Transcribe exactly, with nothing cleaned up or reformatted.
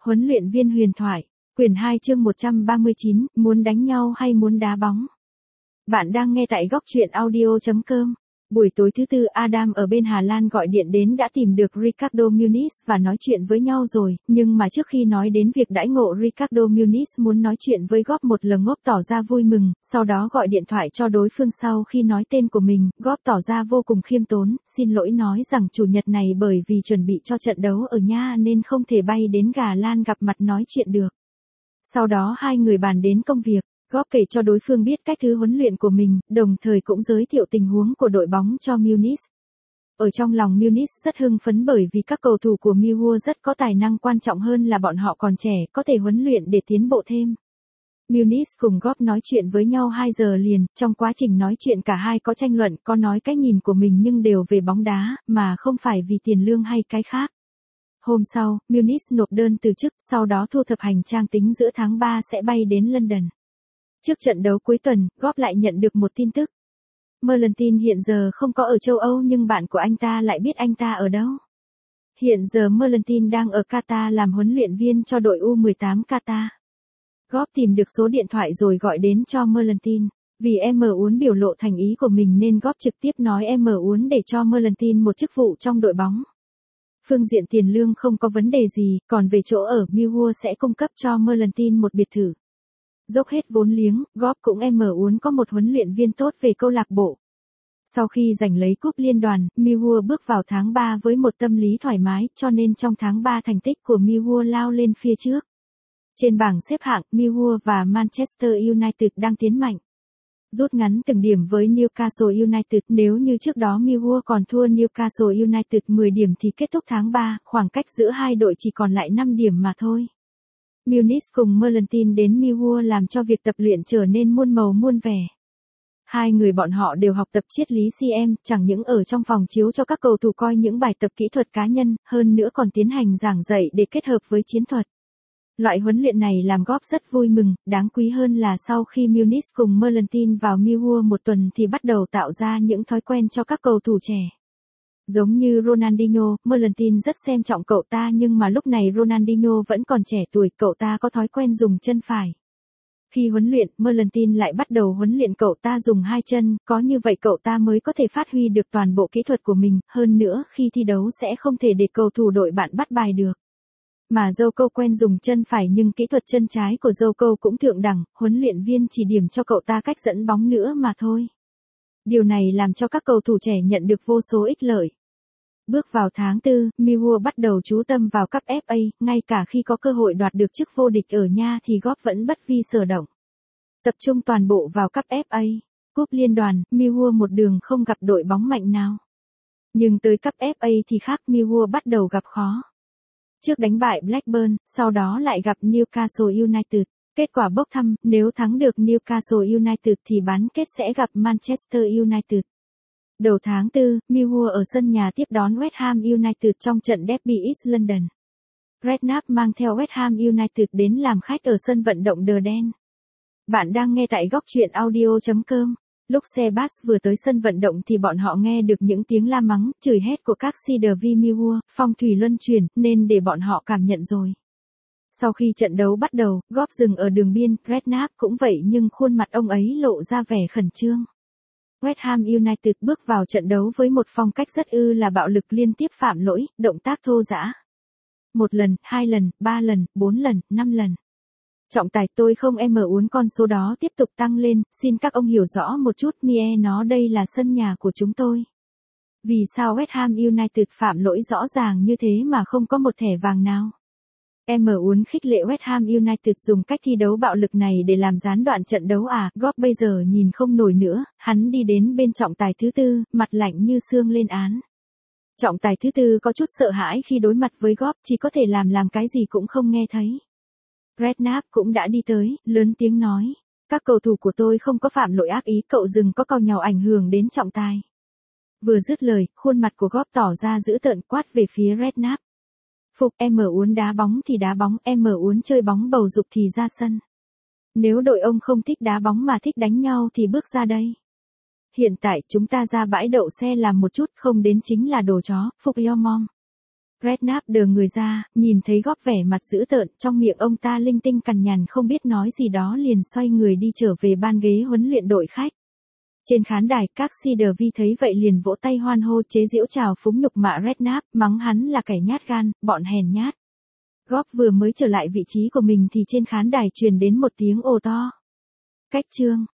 Huấn luyện viên huyền thoại, quyển hai chương một trăm ba mươi chín, muốn đánh nhau hay muốn đá bóng? Bạn đang nghe tại góc truyện audio chấm com. Buổi tối thứ tư Adam ở bên Hà Lan gọi điện đến đã tìm được Ricardo Muniz và nói chuyện với nhau rồi, nhưng mà trước khi nói đến việc đãi ngộ Ricardo Muniz muốn nói chuyện với Góp một lần Góp tỏ ra vui mừng, sau đó gọi điện thoại cho đối phương sau khi nói tên của mình, Góp tỏ ra vô cùng khiêm tốn, xin lỗi nói rằng chủ nhật này bởi vì chuẩn bị cho trận đấu ở Nha nên không thể bay đến Hà Lan gặp mặt nói chuyện được. Sau đó hai người bàn đến công việc. Góp kể cho đối phương biết cách thứ huấn luyện của mình, đồng thời cũng giới thiệu tình huống của đội bóng cho Muniz. Ở trong lòng Muniz rất hưng phấn bởi vì các cầu thủ của Millwall rất có tài năng, quan trọng hơn là bọn họ còn trẻ, có thể huấn luyện để tiến bộ thêm. Muniz cùng Góp nói chuyện với nhau hai giờ liền, trong quá trình nói chuyện cả hai có tranh luận, có nói cái nhìn của mình nhưng đều về bóng đá, mà không phải vì tiền lương hay cái khác. Hôm sau, Muniz nộp đơn từ chức, sau đó thu thập hành trang tính giữa tháng ba sẽ bay đến London. Trước trận đấu cuối tuần, Góp lại nhận được một tin tức. Merlentin hiện giờ không có ở châu Âu nhưng bạn của anh ta lại biết anh ta ở đâu. Hiện giờ Merlentin đang ở Qatar làm huấn luyện viên cho đội U mười tám Qatar. Góp tìm được số điện thoại rồi gọi đến cho Merlentin. Vì em muốn biểu lộ thành ý của mình nên Góp trực tiếp nói em muốn để cho Merlentin một chức vụ trong đội bóng. Phương diện tiền lương không có vấn đề gì, còn về chỗ ở, Millwall sẽ cung cấp cho Merlentin một biệt thự. Dốc hết vốn liếng, Góp cũng em muốn có một huấn luyện viên tốt về câu lạc bộ. Sau khi giành lấy cúp liên đoàn, Millwall bước vào tháng ba với một tâm lý thoải mái, cho nên trong tháng ba thành tích của Millwall lao lên phía trước. Trên bảng xếp hạng, Millwall và Manchester United đang tiến mạnh. Rút ngắn từng điểm với Newcastle United, nếu như trước đó Millwall còn thua Newcastle United mười điểm thì kết thúc tháng ba, khoảng cách giữa hai đội chỉ còn lại năm điểm mà thôi. Muniz cùng Merlentin đến Millwall làm cho việc tập luyện trở nên muôn màu muôn vẻ. Hai người bọn họ đều học tập triết lý xê em, chẳng những ở trong phòng chiếu cho các cầu thủ coi những bài tập kỹ thuật cá nhân, hơn nữa còn tiến hành giảng dạy để kết hợp với chiến thuật. Loại huấn luyện này làm Góp rất vui mừng, đáng quý hơn là sau khi Muniz cùng Merlentin vào Millwall một tuần thì bắt đầu tạo ra những thói quen cho các cầu thủ trẻ. Giống như Ronaldinho, Merlentin rất xem trọng cậu ta nhưng mà lúc này Ronaldinho vẫn còn trẻ tuổi, cậu ta có thói quen dùng chân phải. Khi huấn luyện, Merlentin lại bắt đầu huấn luyện cậu ta dùng hai chân, có như vậy cậu ta mới có thể phát huy được toàn bộ kỹ thuật của mình, hơn nữa khi thi đấu sẽ không thể để cầu thủ đội bạn bắt bài được. Mà Zhou quen dùng chân phải nhưng kỹ thuật chân trái của Zhou cũng thượng đẳng, huấn luyện viên chỉ điểm cho cậu ta cách dẫn bóng nữa mà thôi. Điều này làm cho các cầu thủ trẻ nhận được vô số ích lợi. Bước vào tháng tư, Millwall bắt đầu chú tâm vào cúp ép a, ngay cả khi có cơ hội đoạt được chức vô địch ở Nha thì Góp vẫn bất vi sở động. Tập trung toàn bộ vào cúp ép a, cúp liên đoàn, Millwall một đường không gặp đội bóng mạnh nào. Nhưng tới cúp ép a thì khác, Millwall bắt đầu gặp khó. Trước đánh bại Blackburn, sau đó lại gặp Newcastle United. Kết quả bốc thăm, nếu thắng được Newcastle United thì bán kết sẽ gặp Manchester United. Đầu tháng tư, Millwall ở sân nhà tiếp đón West Ham United trong trận derby East London. Redknapp mang theo West Ham United đến làm khách ở sân vận động Đờ Đen. Bạn đang nghe tại góc truyện audio chấm com. Lúc xe bus vừa tới sân vận động thì bọn họ nghe được những tiếng la mắng, chửi hét của các Cedar V Millwall, phong thủy luân chuyển, nên để bọn họ cảm nhận rồi. Sau khi trận đấu bắt đầu, Góp dừng ở đường biên, Redknapp cũng vậy nhưng khuôn mặt ông ấy lộ ra vẻ khẩn trương. West Ham United bước vào trận đấu với một phong cách rất ư là bạo lực, liên tiếp phạm lỗi, động tác thô dã. Một lần, hai lần, ba lần, bốn lần, năm lần. Trọng tài, tôi không em muốn con số đó tiếp tục tăng lên, xin các ông hiểu rõ một chút, mie nó đây là sân nhà của chúng tôi. Vì sao West Ham United phạm lỗi rõ ràng như thế mà không có một thẻ vàng nào? Em muốn khích lệ West Ham United dùng cách thi đấu bạo lực này để làm gián đoạn trận đấu à? Góp bây giờ nhìn không nổi nữa, hắn đi đến bên trọng tài thứ tư, mặt lạnh như xương lên án. Trọng tài thứ tư có chút sợ hãi khi đối mặt với Góp, chỉ có thể làm làm cái gì cũng không nghe thấy. Redknapp cũng đã đi tới, lớn tiếng nói. Các cầu thủ của tôi không có phạm lỗi ác ý, cậu dừng có càu nhàu ảnh hưởng đến trọng tài. Vừa dứt lời, khuôn mặt của Góp tỏ ra dữ tợn, quát về phía Redknapp. Phục, em muốn đá bóng thì đá bóng, em muốn chơi bóng bầu dục thì ra sân. Nếu đội ông không thích đá bóng mà thích đánh nhau thì bước ra đây. Hiện tại chúng ta ra bãi đậu xe làm một chút, không đến chính là đồ chó, Phục your mom. Redknapp đờ người ra, nhìn thấy Góp vẻ mặt dữ tợn, trong miệng ông ta linh tinh cằn nhằn không biết nói gì đó liền xoay người đi trở về ban ghế huấn luyện đội khách. Trên khán đài, các Cedar Vi thấy vậy liền vỗ tay hoan hô chế giễu chào phúng nhục mạ Redknapp, mắng hắn là kẻ nhát gan, bọn hèn nhát. Góp vừa mới trở lại vị trí của mình thì trên khán đài truyền đến một tiếng ồ to. Cách chương.